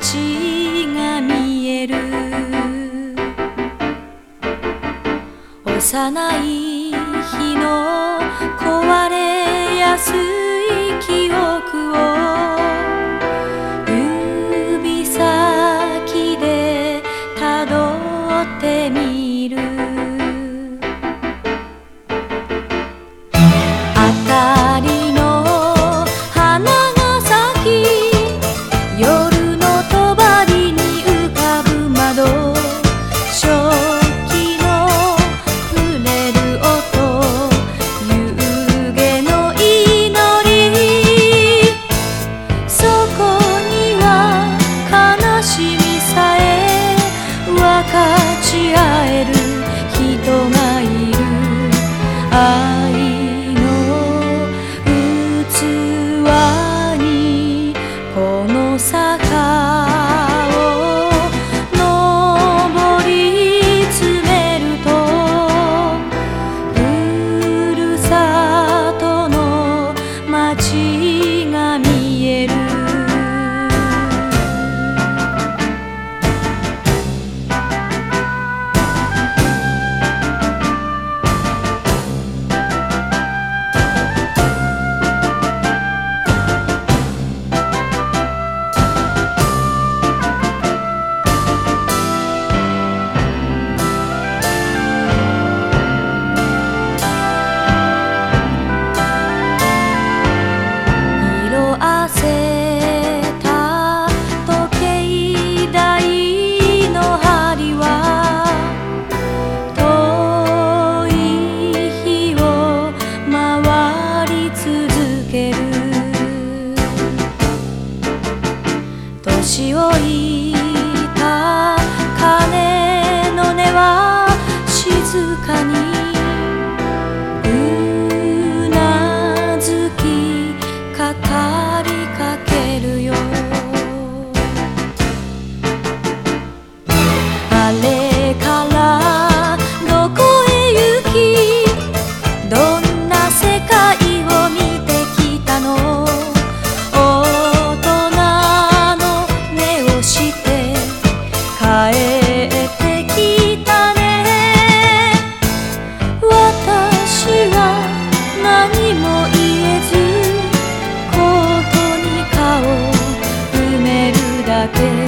街が見える。幼い日の壊れやすい記憶を指先でたどってみる。明かりの花が咲き、夜の帳に浮かぶ窓、食器の触れる音、夕げの祈り。そこには悲しみさえ分かち合える人がいる。愛の器にこの坂を登り詰めると、ふるさとの街が見える。年老いた鐘の音は静かにうなずき語りかけるよ。あれからどこへ行き、どんな世界を見てきたの。帰ってきたね。私は何も言えず、コートに顔埋めるだけ。